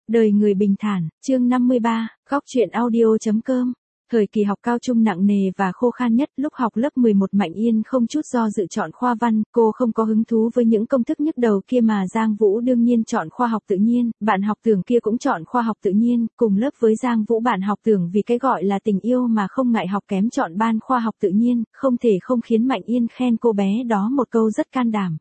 Đời người bình thản, chương 53, góc truyện audio.com. Thời kỳ học cao trung nặng nề và khô khan nhất, lúc học lớp 11 Mạnh Yên không chút do dự chọn khoa văn, cô không có hứng thú với những công thức nhức đầu kia mà Giang Vũ đương nhiên chọn khoa học tự nhiên, bạn học Tưởng kia cũng chọn khoa học tự nhiên, cùng lớp với Giang Vũ bạn học Tưởng vì cái gọi là tình yêu mà không ngại học kém chọn ban khoa học tự nhiên, không thể không khiến Mạnh Yên khen cô bé đó một câu rất can đảm.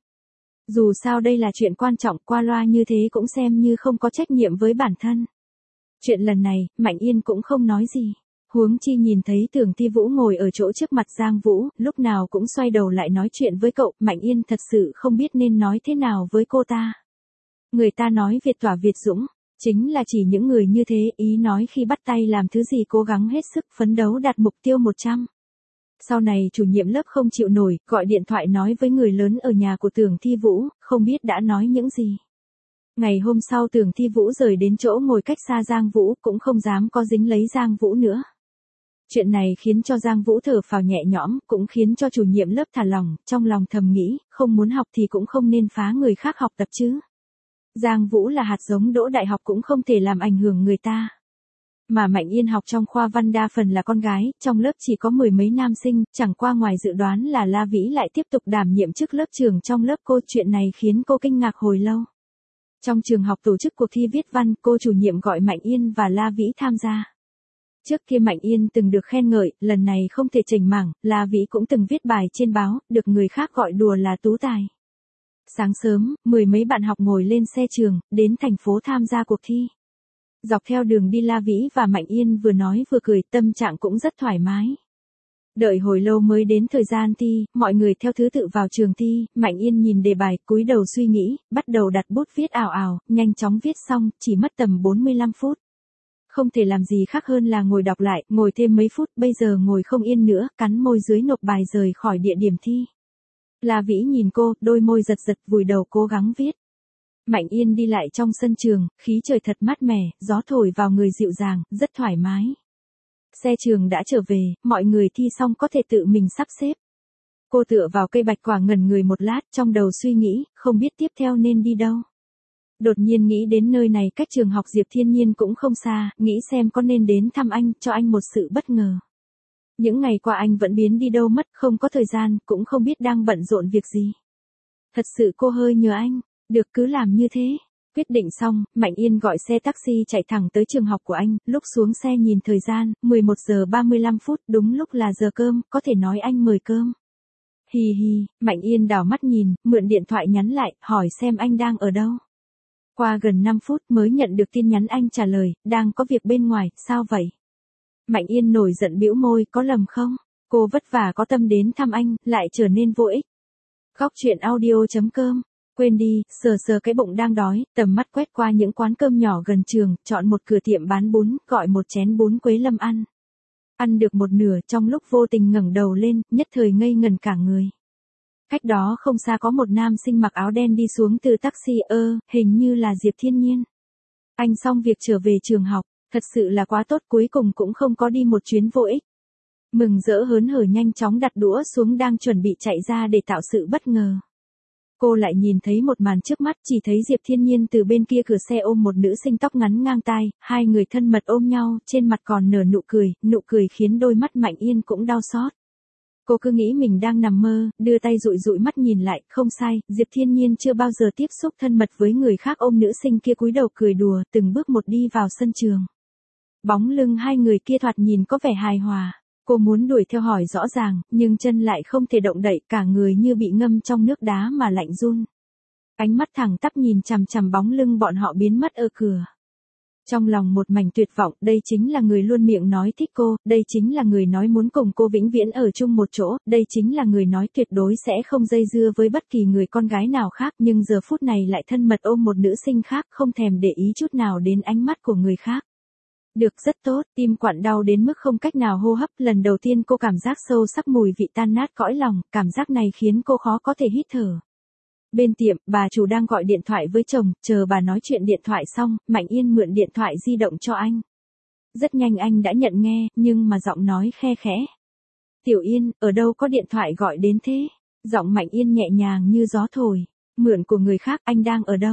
Dù sao đây là chuyện quan trọng, qua loa như thế cũng xem như không có trách nhiệm với bản thân. Chuyện lần này, Mạnh Yên cũng không nói gì. Huống chi nhìn thấy Tưởng Thi Vũ ngồi ở chỗ trước mặt Giang Vũ, lúc nào cũng xoay đầu lại nói chuyện với cậu, Mạnh Yên thật sự không biết nên nói thế nào với cô ta. Người ta nói Việt tỏa Việt dũng, chính là chỉ những người như thế, ý nói khi bắt tay làm thứ gì cố gắng hết sức phấn đấu đạt mục tiêu 100. Sau này chủ nhiệm lớp không chịu nổi, gọi điện thoại nói với người lớn ở nhà của Tưởng Thi Vũ, không biết đã nói những gì. Ngày hôm sau Tưởng Thi Vũ rời đến chỗ ngồi cách xa Giang Vũ, cũng không dám có dính lấy Giang Vũ nữa. Chuyện này khiến cho Giang Vũ thở phào nhẹ nhõm, cũng khiến cho chủ nhiệm lớp thả lỏng, trong lòng thầm nghĩ, không muốn học thì cũng không nên phá người khác học tập chứ. Giang Vũ là hạt giống đỗ đại học cũng không thể làm ảnh hưởng người ta. Mà Mạnh Yên học trong khoa văn đa phần là con gái, trong lớp chỉ có 10 mấy nam sinh, chẳng qua ngoài dự đoán là La Vĩ lại tiếp tục đảm nhiệm chức lớp trưởng trong lớp cô, chuyện này khiến cô kinh ngạc hồi lâu. Trong trường học tổ chức cuộc thi viết văn, cô chủ nhiệm gọi Mạnh Yên và La Vĩ tham gia. Trước kia Mạnh Yên từng được khen ngợi, lần này không thể chểnh mảng, La Vĩ cũng từng viết bài trên báo, được người khác gọi đùa là tú tài. Sáng sớm, 10 mấy bạn học ngồi lên xe trường, đến thành phố tham gia cuộc thi. Dọc theo đường đi La Vĩ và Mạnh Yên vừa nói vừa cười, tâm trạng cũng rất thoải mái. Đợi hồi lâu mới đến thời gian thi, mọi người theo thứ tự vào trường thi, Mạnh Yên nhìn đề bài, cúi đầu suy nghĩ, bắt đầu đặt bút viết ào ào, nhanh chóng viết xong, chỉ mất tầm 45 phút. Không thể làm gì khác hơn là ngồi đọc lại, ngồi thêm mấy phút, bây giờ ngồi không yên nữa, cắn môi dưới nộp bài rời khỏi địa điểm thi. La Vĩ nhìn cô, đôi môi giật giật, vùi đầu cố gắng viết. Mạnh Yên đi lại trong sân trường, khí trời thật mát mẻ, gió thổi vào người dịu dàng, rất thoải mái. Xe trường đã trở về, mọi người thi xong có thể tự mình sắp xếp. Cô tựa vào cây bạch quả ngẩn người một lát, trong đầu suy nghĩ, không biết tiếp theo nên đi đâu. Đột nhiên nghĩ đến nơi này cách trường học Diệp Thiên Nhiên cũng không xa, nghĩ xem có nên đến thăm anh, cho anh một sự bất ngờ. Những ngày qua anh vẫn biến đi đâu mất, không có thời gian, cũng không biết đang bận rộn việc gì. Thật sự cô hơi nhớ anh. Được, cứ làm như thế. Quyết định xong, Mạnh Yên gọi xe taxi chạy thẳng tới trường học của anh, lúc xuống xe nhìn thời gian, 11 giờ 35 phút, đúng lúc là giờ cơm, có thể nói anh mời cơm. Hì hì, Mạnh Yên đảo mắt nhìn, mượn điện thoại nhắn lại, hỏi xem anh đang ở đâu. Qua gần 5 phút mới nhận được tin nhắn anh trả lời, đang có việc bên ngoài, sao vậy? Mạnh Yên nổi giận bĩu môi, có lầm không? Cô vất vả có tâm đến thăm anh, lại trở nên vô ích. Góc truyện audio.com. Quên đi, sờ cái bụng đang đói, tầm mắt quét qua những quán cơm nhỏ gần trường, chọn một cửa tiệm bán bún, gọi một chén bún Quế Lâm ăn. Ăn được một nửa, trong lúc vô tình ngẩng đầu lên, nhất thời ngây ngần cả người. Cách đó không xa có một nam sinh mặc áo đen đi xuống từ taxi, hình như là Diệp Thiên Nhiên. Anh xong việc trở về trường học, thật sự là quá tốt, cuối cùng cũng không có đi một chuyến vô ích. Mừng rỡ hớn hở nhanh chóng đặt đũa xuống đang chuẩn bị chạy ra để tạo sự bất ngờ. Cô lại nhìn thấy một màn trước mắt, chỉ thấy Diệp Thiên Nhiên từ bên kia cửa xe ôm một nữ sinh tóc ngắn ngang tai, hai người thân mật ôm nhau, trên mặt còn nở nụ cười khiến đôi mắt Mạnh Yên cũng đau xót. Cô cứ nghĩ mình đang nằm mơ, đưa tay dụi dụi mắt nhìn lại, không sai, Diệp Thiên Nhiên chưa bao giờ tiếp xúc thân mật với người khác, ôm nữ sinh kia cúi đầu cười đùa, từng bước một đi vào sân trường. Bóng lưng hai người kia thoạt nhìn có vẻ hài hòa. Cô muốn đuổi theo hỏi rõ ràng, nhưng chân lại không thể động đậy, cả người như bị ngâm trong nước đá mà lạnh run. Ánh mắt thẳng tắp nhìn chằm chằm bóng lưng bọn họ biến mất ở cửa. Trong lòng một mảnh tuyệt vọng, đây chính là người luôn miệng nói thích cô, đây chính là người nói muốn cùng cô vĩnh viễn ở chung một chỗ, đây chính là người nói tuyệt đối sẽ không dây dưa với bất kỳ người con gái nào khác, nhưng giờ phút này lại thân mật ôm một nữ sinh khác, không thèm để ý chút nào đến ánh mắt của người khác. Được, rất tốt, tim quặn đau đến mức không cách nào hô hấp, lần đầu tiên cô cảm giác sâu sắc mùi vị tan nát cõi lòng, cảm giác này khiến cô khó có thể hít thở. Bên tiệm, bà chủ đang gọi điện thoại với chồng, chờ bà nói chuyện điện thoại xong, Mạnh Yên mượn điện thoại di động cho anh. Rất nhanh anh đã nhận nghe, nhưng mà giọng nói khe khẽ. Tiểu Yên, ở đâu có điện thoại gọi đến thế? Giọng Mạnh Yên nhẹ nhàng như gió thổi. Mượn của người khác, anh đang ở đâu?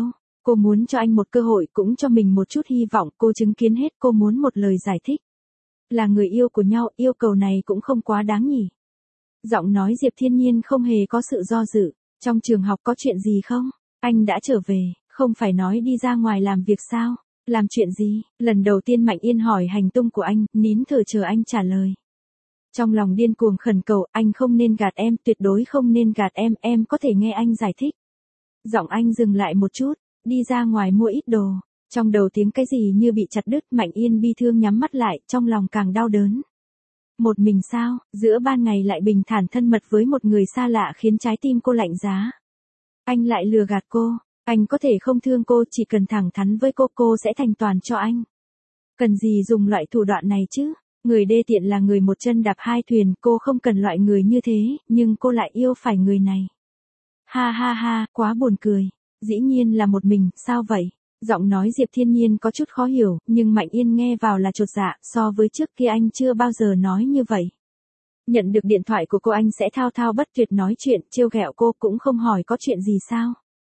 Cô muốn cho anh một cơ hội, cũng cho mình một chút hy vọng, cô chứng kiến hết, cô muốn một lời giải thích. Là người yêu của nhau, yêu cầu này cũng không quá đáng nhỉ. Giọng nói Diệp Thiên Nhiên không hề có sự do dự. Trong trường học có chuyện gì không? Anh đã trở về, không phải nói đi ra ngoài làm việc sao? Làm chuyện gì? Lần đầu tiên Mạnh Yên hỏi hành tung của anh, nín thở chờ anh trả lời. Trong lòng điên cuồng khẩn cầu, anh không nên gạt em, tuyệt đối không nên gạt em có thể nghe anh giải thích. Giọng anh dừng lại một chút, đi ra ngoài mua ít đồ. Trong đầu tiếng cái gì như bị chặt đứt, Mạnh Yên bi thương nhắm mắt lại, trong lòng càng đau đớn. Một mình sao, giữa ban ngày lại bình thản thân mật với một người xa lạ khiến trái tim cô lạnh giá. Anh lại lừa gạt cô, anh có thể không thương cô, chỉ cần thẳng thắn với cô sẽ thành toàn cho anh. Cần gì dùng loại thủ đoạn này chứ, người đê tiện là người một chân đạp hai thuyền, cô không cần loại người như thế, nhưng cô lại yêu phải người này. Ha ha ha, quá buồn cười, dĩ nhiên là một mình, sao vậy? Giọng nói Diệp Thiên Nhiên có chút khó hiểu, nhưng Mạnh Yên nghe vào là chột dạ, so với trước kia anh chưa bao giờ nói như vậy. Nhận được điện thoại của cô anh sẽ thao thao bất tuyệt nói chuyện, trêu ghẹo cô, cũng không hỏi có chuyện gì sao?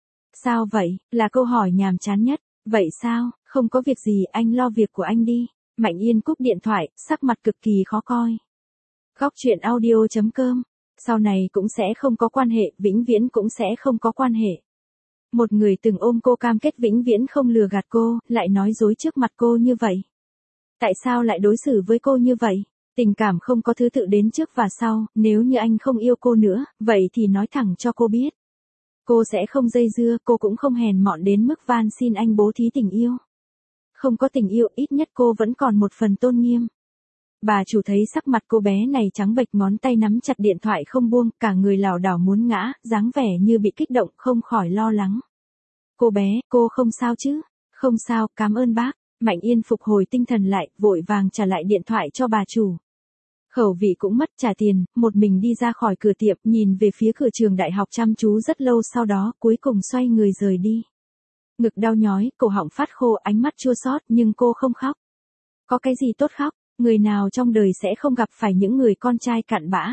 Sao vậy, là câu hỏi nhàm chán nhất. Vậy sao, không có việc gì, anh lo việc của anh đi. Mạnh Yên cúp điện thoại, sắc mặt cực kỳ khó coi. Góc chuyện audio.com. Sau này cũng sẽ không có quan hệ, vĩnh viễn cũng sẽ không có quan hệ. Một người từng ôm cô cam kết vĩnh viễn không lừa gạt cô, lại nói dối trước mặt cô như vậy. Tại sao lại đối xử với cô như vậy? Tình cảm không có thứ tự đến trước và sau, nếu như anh không yêu cô nữa, vậy thì nói thẳng cho cô biết. Cô sẽ không dây dưa, cô cũng không hèn mọn đến mức van xin anh bố thí tình yêu. Không có tình yêu, ít nhất cô vẫn còn một phần tôn nghiêm. Bà chủ thấy sắc mặt cô bé này trắng bệch, ngón tay nắm chặt điện thoại không buông, cả người lảo đảo muốn ngã, dáng vẻ như bị kích động, không khỏi lo lắng. Cô bé, cô không sao chứ? Không sao, cảm ơn bác. Mạnh Yên phục hồi tinh thần lại, vội vàng trả lại điện thoại cho bà chủ. Khẩu vị cũng mất, trả tiền, một mình đi ra khỏi cửa tiệm, nhìn về phía cửa trường đại học chăm chú rất lâu, sau đó cuối cùng xoay người rời đi. Ngực đau nhói, cổ họng phát khô, ánh mắt chua xót, nhưng cô không khóc. Có cái gì tốt khóc, người nào trong đời sẽ không gặp phải những người con trai cặn bã.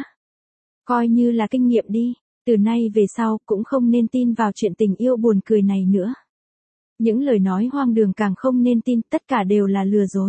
Coi như là kinh nghiệm đi, từ nay về sau cũng không nên tin vào chuyện tình yêu buồn cười này nữa. Những lời nói hoang đường càng không nên tin, tất cả đều là lừa dối.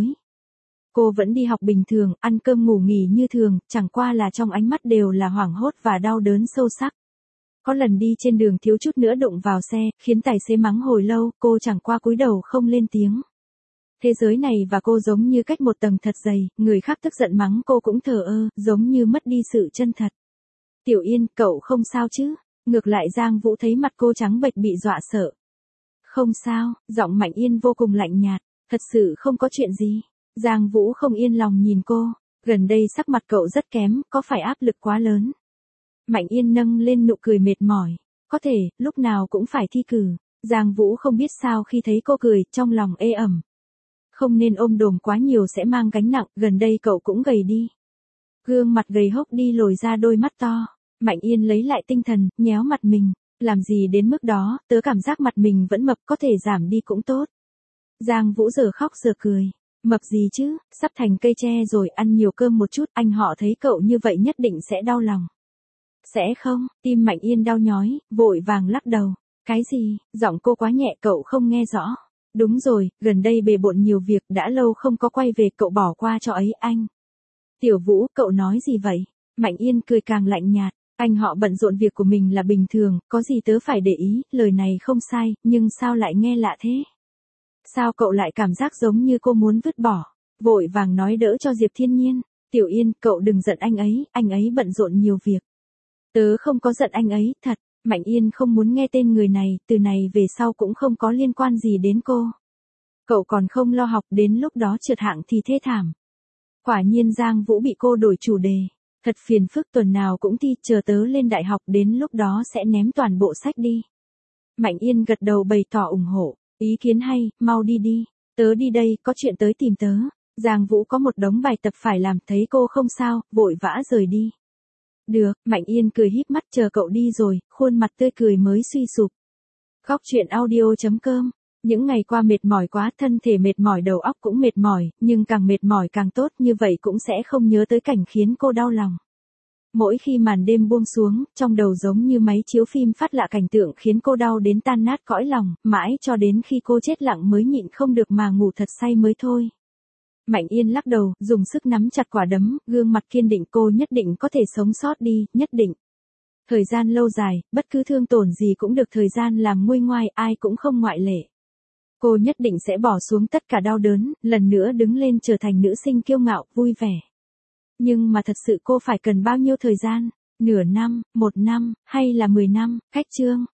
Cô vẫn đi học bình thường, ăn cơm ngủ nghỉ như thường, chẳng qua là trong ánh mắt đều là hoảng hốt và đau đớn sâu sắc. Có lần đi trên đường thiếu chút nữa đụng vào xe, khiến tài xế mắng hồi lâu, cô chẳng qua cúi đầu không lên tiếng. Thế giới này và cô giống như cách một tầng thật dày, người khác tức giận mắng cô cũng thờ ơ, giống như mất đi sự chân thật. Tiểu Yên, cậu không sao chứ? Ngược lại Giang Vũ thấy mặt cô trắng bệch bị dọa sợ. Không sao, giọng Mạnh Yên vô cùng lạnh nhạt, thật sự không có chuyện gì. Giang Vũ không yên lòng nhìn cô, gần đây sắc mặt cậu rất kém, có phải áp lực quá lớn? Mạnh Yên nâng lên nụ cười mệt mỏi, có thể, lúc nào cũng phải thi cử. Giang Vũ không biết sao khi thấy cô cười, trong lòng ê ẩm. Không nên ôm đồm quá nhiều sẽ mang gánh nặng, gần đây cậu cũng gầy đi. Gương mặt gầy hốc đi lồi ra đôi mắt to. Mạnh Yên lấy lại tinh thần, nhéo mặt mình, làm gì đến mức đó, tớ cảm giác mặt mình vẫn mập, có thể giảm đi cũng tốt. Giang Vũ giờ khóc giờ cười. Mập gì chứ, sắp thành cây tre rồi, ăn nhiều cơm một chút, anh họ thấy cậu như vậy nhất định sẽ đau lòng. Sẽ không, tim Mạnh Yên đau nhói, vội vàng lắc đầu. Cái gì, giọng cô quá nhẹ cậu không nghe rõ. Đúng rồi, gần đây bề bộn nhiều việc, đã lâu không có quay về, cậu bỏ qua cho ấy anh. Tiểu Vũ, cậu nói gì vậy? Mạnh Yên cười càng lạnh nhạt, anh họ bận rộn việc của mình là bình thường, có gì tớ phải để ý, lời này không sai, nhưng sao lại nghe lạ thế? Sao cậu lại cảm giác giống như cô muốn vứt bỏ? Vội vàng nói đỡ cho Diệp Thiên Nhiên. Tiểu Yên, cậu đừng giận anh ấy bận rộn nhiều việc. Tớ không có giận anh ấy, thật. Mạnh Yên không muốn nghe tên người này, từ này về sau cũng không có liên quan gì đến cô. Cậu còn không lo học, đến lúc đó trượt hạng thì thê thảm. Quả nhiên Giang Vũ bị cô đổi chủ đề. Thật phiền phức, tuần nào cũng thi, chờ tớ lên đại học, đến lúc đó sẽ ném toàn bộ sách đi. Mạnh Yên gật đầu bày tỏ ủng hộ. Ý kiến hay, mau đi đi. Tớ đi đây, có chuyện tới tìm tớ. Giang Vũ có một đống bài tập phải làm, thấy cô không sao, vội vã rời đi. Được, Mạnh Yên cười híp mắt chờ cậu đi rồi, khuôn mặt tươi cười mới suy sụp. Góc chuyện audio.com. Những ngày qua mệt mỏi quá, thân thể mệt mỏi, đầu óc cũng mệt mỏi, nhưng càng mệt mỏi càng tốt, như vậy cũng sẽ không nhớ tới cảnh khiến cô đau lòng. Mỗi khi màn đêm buông xuống, trong đầu giống như máy chiếu phim phát lạ cảnh tượng khiến cô đau đến tan nát cõi lòng, mãi cho đến khi cô chết lặng mới nhịn không được mà ngủ thật say mới thôi. Mạnh Yên lắc đầu, dùng sức nắm chặt quả đấm, gương mặt kiên định, cô nhất định có thể sống sót đi, nhất định. Thời gian lâu dài, bất cứ thương tổn gì cũng được thời gian làm nguôi ngoai, ai cũng không ngoại lệ. Cô nhất định sẽ bỏ xuống tất cả đau đớn, lần nữa đứng lên trở thành nữ sinh kiêu ngạo, vui vẻ. Nhưng mà thật sự cô phải cần bao nhiêu thời gian? Nửa năm, 1 năm, hay là 10 năm? Khách chương.